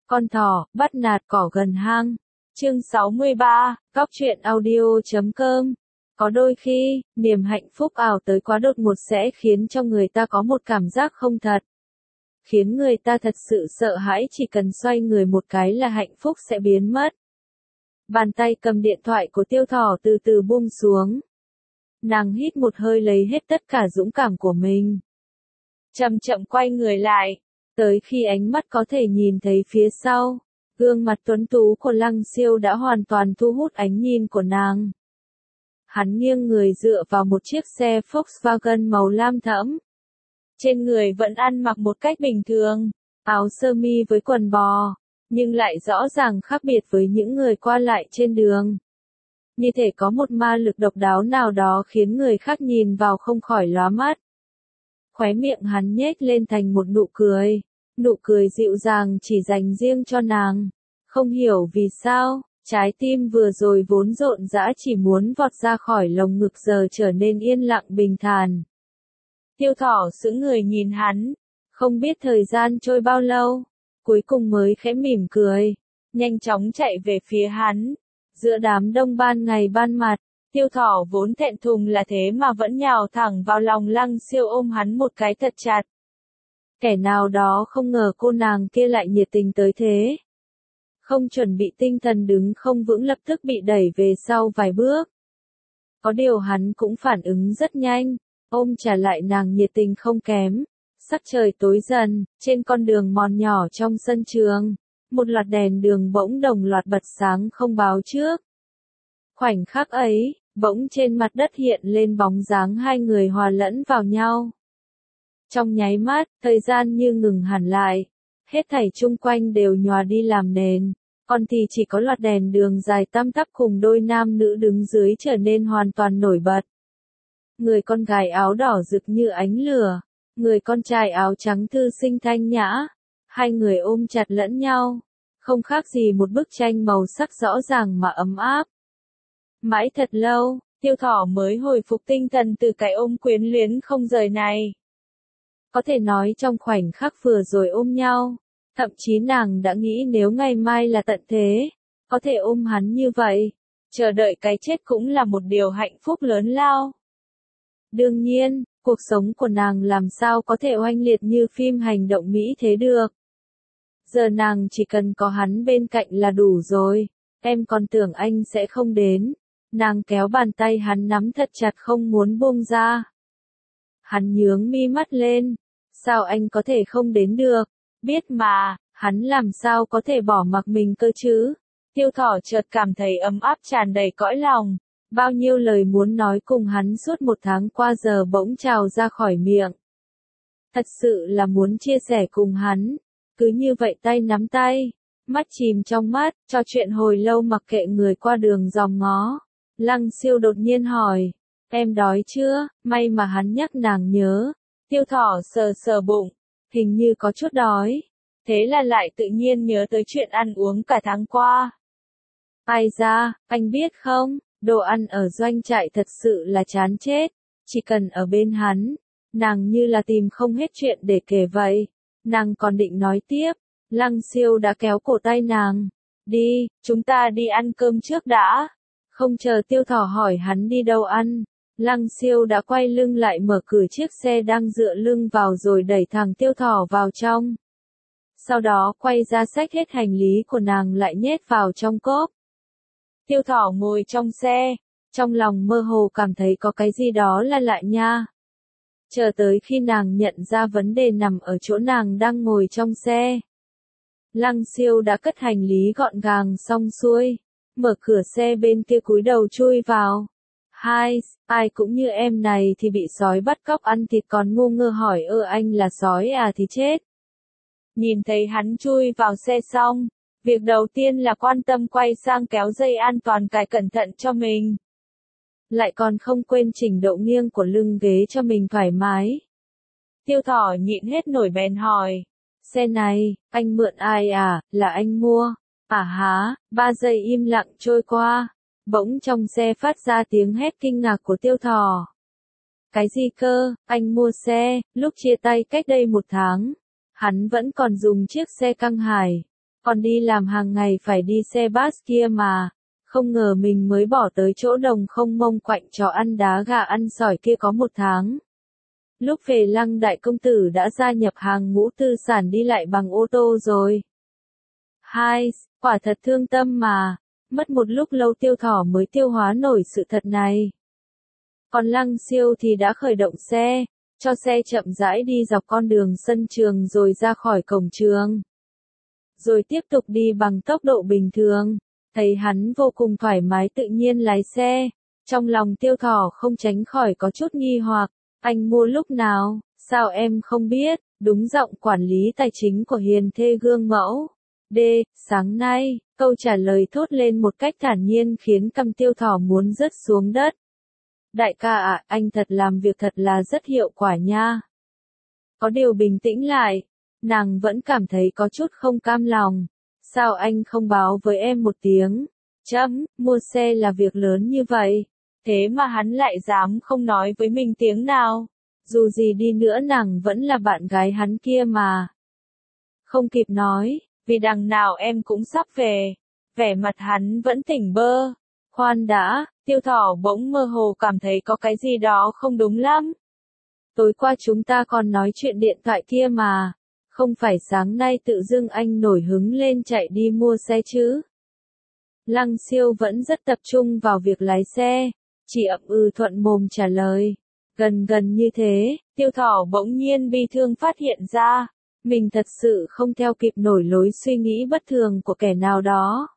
Con thỏ, bắt nạt cỏ gần hang. Chương 63, Cóc truyện audio.com. Có đôi khi, niềm hạnh phúc ảo tới quá đột ngột sẽ khiến cho người ta có một cảm giác không thật. Khiến người ta thật sự sợ hãi, chỉ cần xoay người một cái là hạnh phúc sẽ biến mất. Bàn tay cầm điện thoại của Tiêu Thỏ từ từ buông xuống. Nàng hít một hơi lấy hết tất cả dũng cảm của mình. Chậm chậm quay người lại. Tới khi ánh mắt có thể nhìn thấy phía sau, gương mặt tuấn tú của Lăng Siêu đã hoàn toàn thu hút ánh nhìn của nàng. Hắn nghiêng người dựa vào một chiếc xe Volkswagen màu lam thẫm. Trên người vẫn ăn mặc một cách bình thường, áo sơ mi với quần bò, nhưng lại rõ ràng khác biệt với những người qua lại trên đường. Như thể có một ma lực độc đáo nào đó khiến người khác nhìn vào không khỏi lóa mắt. Khóe miệng hắn nhếch lên thành một nụ cười dịu dàng chỉ dành riêng cho nàng. Không hiểu vì sao, trái tim vừa rồi vốn rộn rã chỉ muốn vọt ra khỏi lồng ngực giờ trở nên yên lặng bình thản. Tiêu Thỏ sững người nhìn hắn, không biết thời gian trôi bao lâu, cuối cùng mới khẽ mỉm cười, nhanh chóng chạy về phía hắn. Giữa đám đông ban ngày ban mặt, Tiêu Thỏ vốn thẹn thùng là thế mà vẫn nhào thẳng vào lòng Lăng Siêu ôm hắn một cái thật chặt. Kẻ nào đó không ngờ cô nàng kia lại nhiệt tình tới thế. Không chuẩn bị tinh thần đứng không vững lập tức bị đẩy về sau vài bước. Có điều hắn cũng phản ứng rất nhanh, ôm trả lại nàng nhiệt tình không kém. Sắc trời tối dần, trên con đường mòn nhỏ trong sân trường, một loạt đèn đường bỗng đồng loạt bật sáng không báo trước. Khoảnh khắc ấy, bỗng trên mặt đất hiện lên bóng dáng hai người hòa lẫn vào nhau. Trong nháy mắt, thời gian như ngừng hẳn lại, hết thảy chung quanh đều nhòa đi làm nền, còn thì chỉ có loạt đèn đường dài tăm tắp cùng đôi nam nữ đứng dưới trở nên hoàn toàn nổi bật. Người con gái áo đỏ rực như ánh lửa, người con trai áo trắng thư sinh thanh nhã, hai người ôm chặt lẫn nhau, không khác gì một bức tranh màu sắc rõ ràng mà ấm áp. Mãi thật lâu, Tiêu Thỏ mới hồi phục tinh thần từ cái ôm quyến luyến không rời này. Có thể nói trong khoảnh khắc vừa rồi ôm nhau, thậm chí nàng đã nghĩ nếu ngày mai là tận thế, có thể ôm hắn như vậy, chờ đợi cái chết cũng là một điều hạnh phúc lớn lao. Đương nhiên, cuộc sống của nàng làm sao có thể oanh liệt như phim hành động mỹ thế được. Giờ nàng chỉ cần có hắn bên cạnh là đủ rồi, em còn tưởng anh sẽ không đến. Nàng kéo bàn tay hắn nắm thật chặt không muốn buông ra. Hắn nhướng mi mắt lên, sao anh có thể không đến được, biết mà, hắn làm sao có thể bỏ mặc mình cơ chứ. Tiêu Thỏ chợt cảm thấy ấm áp tràn đầy cõi lòng, bao nhiêu lời muốn nói cùng hắn suốt một tháng qua giờ bỗng trào ra khỏi miệng. Thật sự là muốn chia sẻ cùng hắn, cứ như vậy tay nắm tay, mắt chìm trong mắt, trò chuyện hồi lâu mặc kệ người qua đường dòm ngó. Lăng Siêu đột nhiên hỏi, em đói chưa? May mà hắn nhắc nàng nhớ. Tiêu Thỏ sờ sờ bụng, hình như có chút đói. Thế là lại tự nhiên nhớ tới chuyện ăn uống cả tháng qua. Ai ra, anh biết không, đồ ăn ở doanh trại thật sự là chán chết. Chỉ cần ở bên hắn, nàng như là tìm không hết chuyện để kể vậy. Nàng còn định nói tiếp, Lăng Siêu đã kéo cổ tay nàng. Đi, chúng ta đi ăn cơm trước đã. Không chờ Tiêu Thỏ hỏi hắn đi đâu ăn, Lăng Siêu đã quay lưng lại mở cửa chiếc xe đang dựa lưng vào rồi đẩy thẳng Tiêu Thỏ vào trong. Sau đó quay ra xách hết hành lý của nàng lại nhét vào trong cốp. Tiêu Thỏ ngồi trong xe, trong lòng mơ hồ cảm thấy có cái gì đó là lạ nha. Chờ tới khi nàng nhận ra vấn đề nằm ở chỗ nàng đang ngồi trong xe. Lăng Siêu đã cất hành lý gọn gàng xong xuôi. Mở cửa xe bên kia cúi đầu chui vào. Hai, ai cũng như em này thì bị sói bắt cóc ăn thịt còn ngu ngơ hỏi anh là sói à thì chết. Nhìn thấy hắn chui vào xe xong, việc đầu tiên là quan tâm quay sang kéo dây an toàn cài cẩn thận cho mình. Lại còn không quên chỉnh độ nghiêng của lưng ghế cho mình thoải mái. Tiêu Thỏ nhịn hết nổi bèn hỏi, xe này, anh mượn ai à, là anh mua? À há, 3 giây im lặng trôi qua, bỗng trong xe phát ra tiếng hét kinh ngạc của Tiêu Thỏ. Cái gì cơ, anh mua xe, lúc chia tay cách đây 1 tháng, hắn vẫn còn dùng chiếc xe Căng Hải. Còn đi làm hàng ngày phải đi xe bus kia mà. Không ngờ mình mới bỏ tới chỗ đồng không mông quạnh chó ăn đá gà ăn sỏi kia có 1 tháng. Lúc về Lăng đại công tử đã gia nhập hàng ngũ tư sản đi lại bằng ô tô rồi. Hai, quả thật thương tâm mà. Mất một lúc lâu Tiêu Thỏ mới tiêu hóa nổi sự thật này. Còn Lăng Siêu thì đã khởi động xe, cho xe chậm rãi đi dọc con đường sân trường rồi ra khỏi cổng trường. Rồi tiếp tục đi bằng tốc độ bình thường. Thấy hắn vô cùng thoải mái tự nhiên lái xe. Trong lòng Tiêu Thỏ không tránh khỏi có chút nghi hoặc. Anh mua lúc nào, sao em không biết, đúng giọng quản lý tài chính của hiền thê gương mẫu. D, sáng nay, câu trả lời thốt lên một cách thản nhiên khiến cằm Tiêu Thỏ muốn rớt xuống đất. Đại ca ạ, anh thật làm việc thật là rất hiệu quả nha. Có điều bình tĩnh lại, nàng vẫn cảm thấy có chút không cam lòng. Sao anh không báo với em một tiếng? Mua xe là việc lớn như vậy. Thế mà hắn lại dám không nói với mình tiếng nào. Dù gì đi nữa nàng vẫn là bạn gái hắn kia mà. Không kịp nói, vì đằng nào em cũng sắp về. Vẻ mặt hắn vẫn tỉnh bơ. Khoan đã, Tiêu Thỏ bỗng mơ hồ cảm thấy có cái gì đó không đúng lắm. Tối qua chúng ta còn nói chuyện điện thoại kia mà. Không phải sáng nay tự dưng anh nổi hứng lên chạy đi mua xe chứ. Lăng Siêu vẫn rất tập trung vào việc lái xe. Chỉ ậm ừ thuận mồm trả lời. Gần như thế, Tiêu Thỏ bỗng nhiên bi thương phát hiện ra. Mình thật sự không theo kịp nổi lối suy nghĩ bất thường của kẻ nào đó.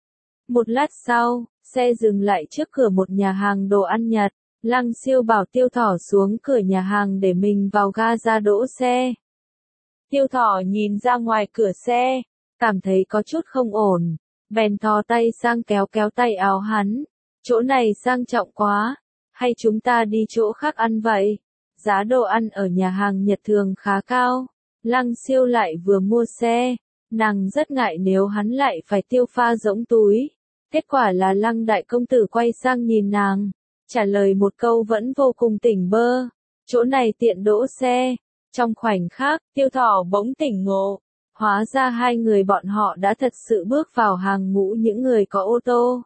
Một lát sau, xe dừng lại trước cửa một nhà hàng đồ ăn Nhật. Lăng Siêu bảo Tiêu Thỏ xuống cửa nhà hàng để mình vào ga ra đỗ xe. Tiêu Thỏ nhìn ra ngoài cửa xe, cảm thấy có chút không ổn. Bèn thò tay sang kéo tay áo hắn. Chỗ này sang trọng quá. Hay chúng ta đi chỗ khác ăn vậy? Giá đồ ăn ở nhà hàng Nhật thường khá cao. Lăng Siêu lại vừa mua xe. Nàng rất ngại nếu hắn lại phải tiêu pha rỗng túi. Kết quả là Lăng đại công tử quay sang nhìn nàng. Trả lời một câu vẫn vô cùng tỉnh bơ. Chỗ này tiện đỗ xe. Trong khoảnh khắc, Tiêu Thỏ bỗng tỉnh ngộ. Hóa ra hai người bọn họ đã thật sự bước vào hàng ngũ những người có ô tô.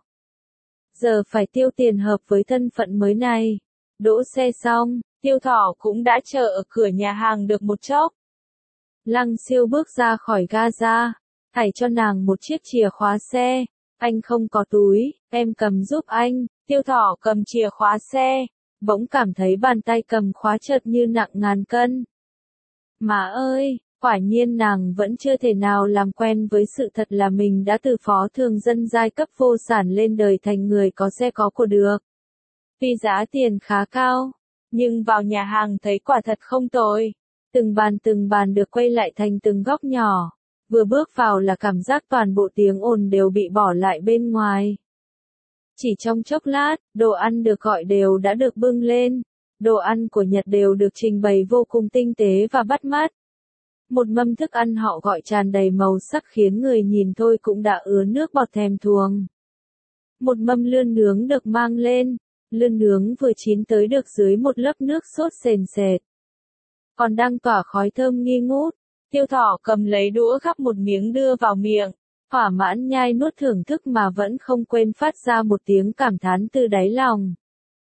Giờ phải tiêu tiền hợp với thân phận mới này. Đỗ xe xong, Tiêu Thỏ cũng đã chờ ở cửa nhà hàng được một chốc. Lăng Siêu bước ra khỏi ga, thảy cho nàng một chiếc chìa khóa xe. Anh không có túi, em cầm giúp anh. Tiêu Thỏ cầm chìa khóa xe, bỗng cảm thấy bàn tay cầm khóa chợt như nặng ngàn cân. Má ơi, quả nhiên nàng vẫn chưa thể nào làm quen với sự thật là mình đã từ phó thường dân giai cấp vô sản lên đời thành người có xe có của được. Tuy giá tiền khá cao, nhưng vào nhà hàng thấy quả thật không tồi. Từng bàn được quay lại thành từng góc nhỏ. Vừa bước vào là cảm giác toàn bộ tiếng ồn đều bị bỏ lại bên ngoài. Chỉ trong chốc lát, đồ ăn được gọi đều đã được bưng lên. Đồ ăn của Nhật đều được trình bày vô cùng tinh tế và bắt mắt. Một mâm thức ăn họ gọi tràn đầy màu sắc khiến người nhìn thôi cũng đã ứa nước bọt thèm thuồng. Một mâm lươn nướng được mang lên. Lươn nướng vừa chín tới được dưới một lớp nước sốt sền sệt. Còn đang tỏa khói thơm nghi ngút. Tiêu Thỏ cầm lấy đũa gắp một miếng đưa vào miệng. Thỏa mãn nhai nuốt thưởng thức mà vẫn không quên phát ra một tiếng cảm thán từ đáy lòng.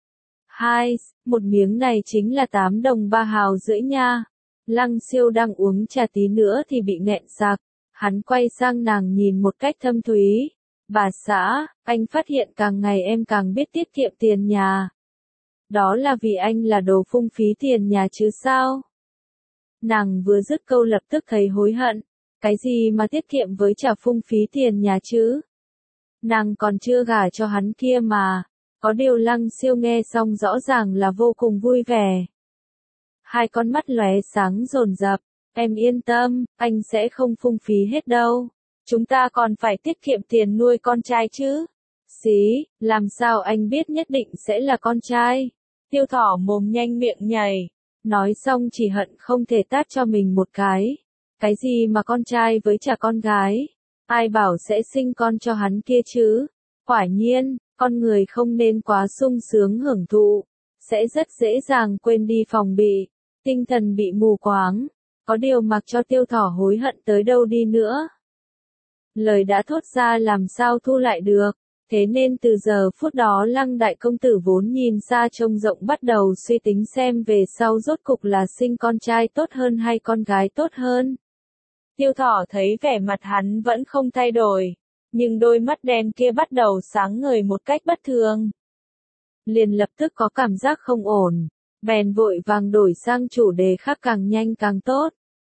Một miếng này chính là 8 đồng 3 hào rưỡi nha. Lăng Siêu đang uống trà tí nữa thì bị nghẹn sặc. Hắn quay sang nàng nhìn một cách thâm thúy. Bà xã, anh phát hiện càng ngày em càng biết tiết kiệm tiền nhà. Đó là vì anh là đồ phung phí tiền nhà chứ sao? Nàng vừa dứt câu lập tức thấy hối hận. Cái gì mà tiết kiệm với chả phung phí tiền nhà chứ? Nàng còn chưa gả cho hắn kia mà. Có điều Lăng Siêu nghe xong rõ ràng là vô cùng vui vẻ. Hai con mắt lóe sáng dồn dập. Em yên tâm, anh sẽ không phung phí hết đâu. Chúng ta còn phải tiết kiệm tiền nuôi con trai chứ. Xí, làm sao anh biết nhất định sẽ là con trai? Tiêu Thỏ mồm nhanh miệng nhảy. Nói xong chỉ hận không thể tát cho mình một cái. Cái gì mà con trai với chả con gái? Ai bảo sẽ sinh con cho hắn kia chứ? Quả nhiên, con người không nên quá sung sướng hưởng thụ. Sẽ rất dễ dàng quên đi phòng bị. Tinh thần bị mù quáng. Có điều mặc cho Tiêu Thỏ hối hận tới đâu đi nữa. Lời đã thốt ra làm sao thu lại được. Thế nên từ giờ phút đó Lăng đại công tử vốn nhìn xa trông rộng bắt đầu suy tính xem về sau rốt cục là sinh con trai tốt hơn hay con gái tốt hơn. Tiêu Thỏ thấy vẻ mặt hắn vẫn không thay đổi, nhưng đôi mắt đen kia bắt đầu sáng ngời một cách bất thường. Liền lập tức có cảm giác không ổn, bèn vội vàng đổi sang chủ đề khác càng nhanh càng tốt.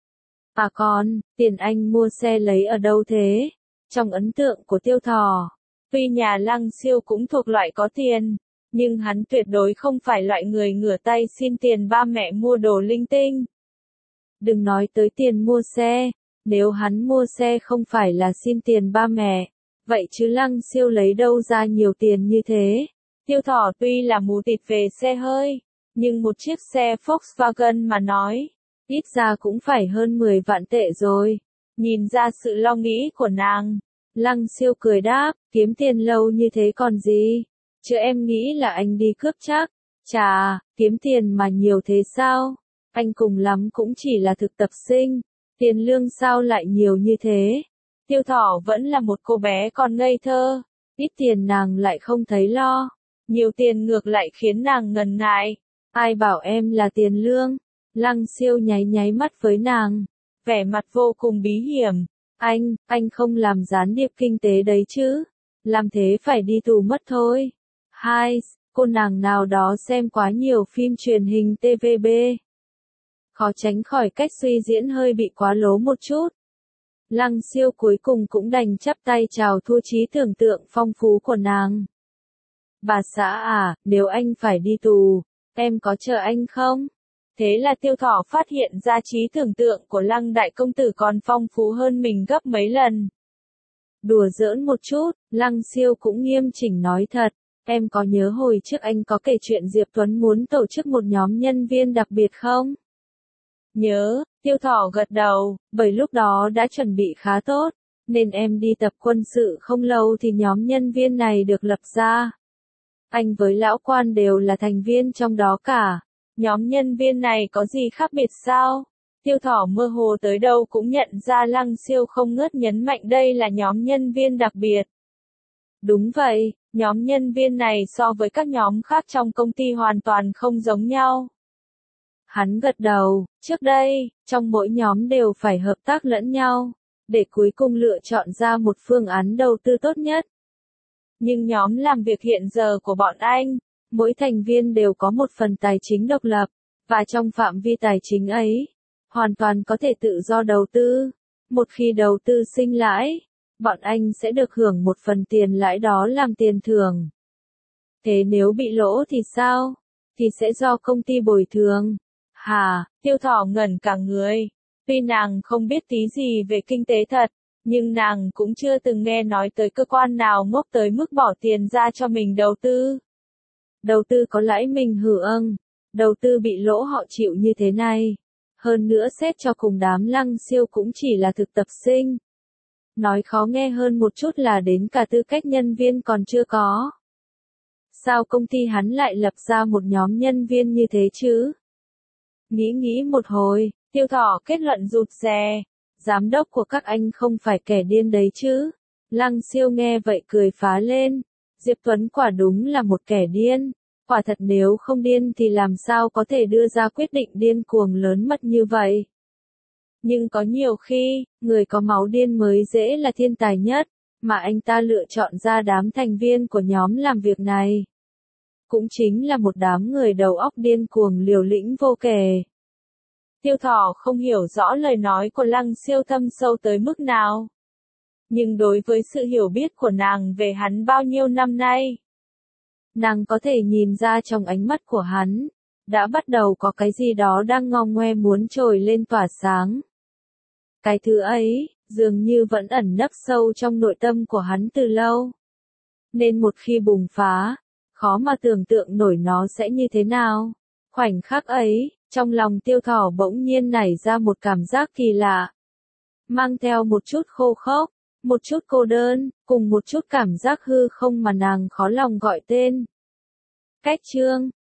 À con, tiền anh mua xe lấy ở đâu thế? Trong ấn tượng của Tiêu Thỏ, tuy nhà Lăng Siêu cũng thuộc loại có tiền, nhưng hắn tuyệt đối không phải loại người ngửa tay xin tiền ba mẹ mua đồ linh tinh. Đừng nói tới tiền mua xe, nếu hắn mua xe không phải là xin tiền ba mẹ, vậy chứ Lăng Siêu lấy đâu ra nhiều tiền như thế? Tiêu Thỏ tuy là mù tịt về xe hơi, nhưng một chiếc xe Volkswagen mà nói, ít ra cũng phải hơn 10 vạn tệ rồi. Nhìn ra sự lo nghĩ của nàng, Lăng Siêu cười đáp, kiếm tiền lâu như thế còn gì? Chứ em nghĩ là anh đi cướp chắc. Chà, kiếm tiền mà nhiều thế sao? Anh cùng lắm cũng chỉ là thực tập sinh, tiền lương sao lại nhiều như thế? Tiêu Thỏ vẫn là một cô bé còn ngây thơ, ít tiền nàng lại không thấy lo, nhiều tiền ngược lại khiến nàng ngần ngại. Ai bảo em là tiền lương? Lăng Siêu nháy nháy mắt với nàng, vẻ mặt vô cùng bí hiểm. Anh không làm gián điệp kinh tế đấy chứ? Làm thế phải đi tù mất thôi. Hai, cô nàng nào đó xem quá nhiều phim truyền hình TVB. Khó tránh khỏi cách suy diễn hơi bị quá lố một chút. Lăng Siêu cuối cùng cũng đành chắp tay chào thua trí tưởng tượng phong phú của nàng. Bà xã à, nếu anh phải đi tù, em có chờ anh không? Thế là Tiêu Thỏ phát hiện ra trí tưởng tượng của Lăng đại công tử còn phong phú hơn mình gấp mấy lần. Đùa giỡn một chút, Lăng Siêu cũng nghiêm chỉnh nói thật. Em có nhớ hồi trước anh có kể chuyện Diệp Tuấn muốn tổ chức một nhóm nhân viên đặc biệt không? Nhớ, Tiêu Thỏ gật đầu, bởi lúc đó đã chuẩn bị khá tốt, nên em đi tập quân sự không lâu thì nhóm nhân viên này được lập ra. Anh với lão quan đều là thành viên trong đó cả. Nhóm nhân viên này có gì khác biệt sao? Tiêu Thỏ mơ hồ tới đâu cũng nhận ra Lăng Siêu không ngớt nhấn mạnh đây là nhóm nhân viên đặc biệt. Đúng vậy, nhóm nhân viên này so với các nhóm khác trong công ty hoàn toàn không giống nhau. Hắn gật đầu, trước đây, trong mỗi nhóm đều phải hợp tác lẫn nhau, để cuối cùng lựa chọn ra một phương án đầu tư tốt nhất. Nhưng nhóm làm việc hiện giờ của bọn anh, mỗi thành viên đều có một phần tài chính độc lập, và trong phạm vi tài chính ấy, hoàn toàn có thể tự do đầu tư. Một khi đầu tư sinh lãi, bọn anh sẽ được hưởng một phần tiền lãi đó làm tiền thưởng. Thế nếu bị lỗ thì sao? Thì sẽ do công ty bồi thường. Hà, Tiêu Thỏ ngẩn cả người. Tuy nàng không biết tí gì về kinh tế thật, nhưng nàng cũng chưa từng nghe nói tới cơ quan nào ngốc tới mức bỏ tiền ra cho mình đầu tư. Đầu tư có lãi mình hưởng, đầu tư bị lỗ họ chịu như thế này. Hơn nữa xét cho cùng đám Lăng Siêu cũng chỉ là thực tập sinh. Nói khó nghe hơn một chút là đến cả tư cách nhân viên còn chưa có. Sao công ty hắn lại lập ra một nhóm nhân viên như thế chứ? Nghĩ một hồi, Tiêu Thỏ kết luận rụt rè. Giám đốc của các anh không phải kẻ điên đấy chứ? Lăng Siêu nghe vậy cười phá lên. Diệp Tuấn quả đúng là một kẻ điên. Quả thật nếu không điên thì làm sao có thể đưa ra quyết định điên cuồng lớn mật như vậy? Nhưng có nhiều khi, người có máu điên mới dễ là thiên tài nhất, mà anh ta lựa chọn ra đám thành viên của nhóm làm việc này. Cũng chính là một đám người đầu óc điên cuồng liều lĩnh vô kể. Tiêu Thỏ không hiểu rõ lời nói của Lăng Siêu thâm sâu tới mức nào. Nhưng đối với sự hiểu biết của nàng về hắn bao nhiêu năm nay, nàng có thể nhìn ra trong ánh mắt của hắn, đã bắt đầu có cái gì đó đang ngong ngoe muốn trồi lên tỏa sáng. Cái thứ ấy, dường như vẫn ẩn nấp sâu trong nội tâm của hắn từ lâu. Nên một khi bùng phá, khó mà tưởng tượng nổi nó sẽ như thế nào. Khoảnh khắc ấy, trong lòng Tiêu Thỏ bỗng nhiên nảy ra một cảm giác kỳ lạ. Mang theo một chút khô khốc, một chút cô đơn, cùng một chút cảm giác hư không mà nàng khó lòng gọi tên. Cách chương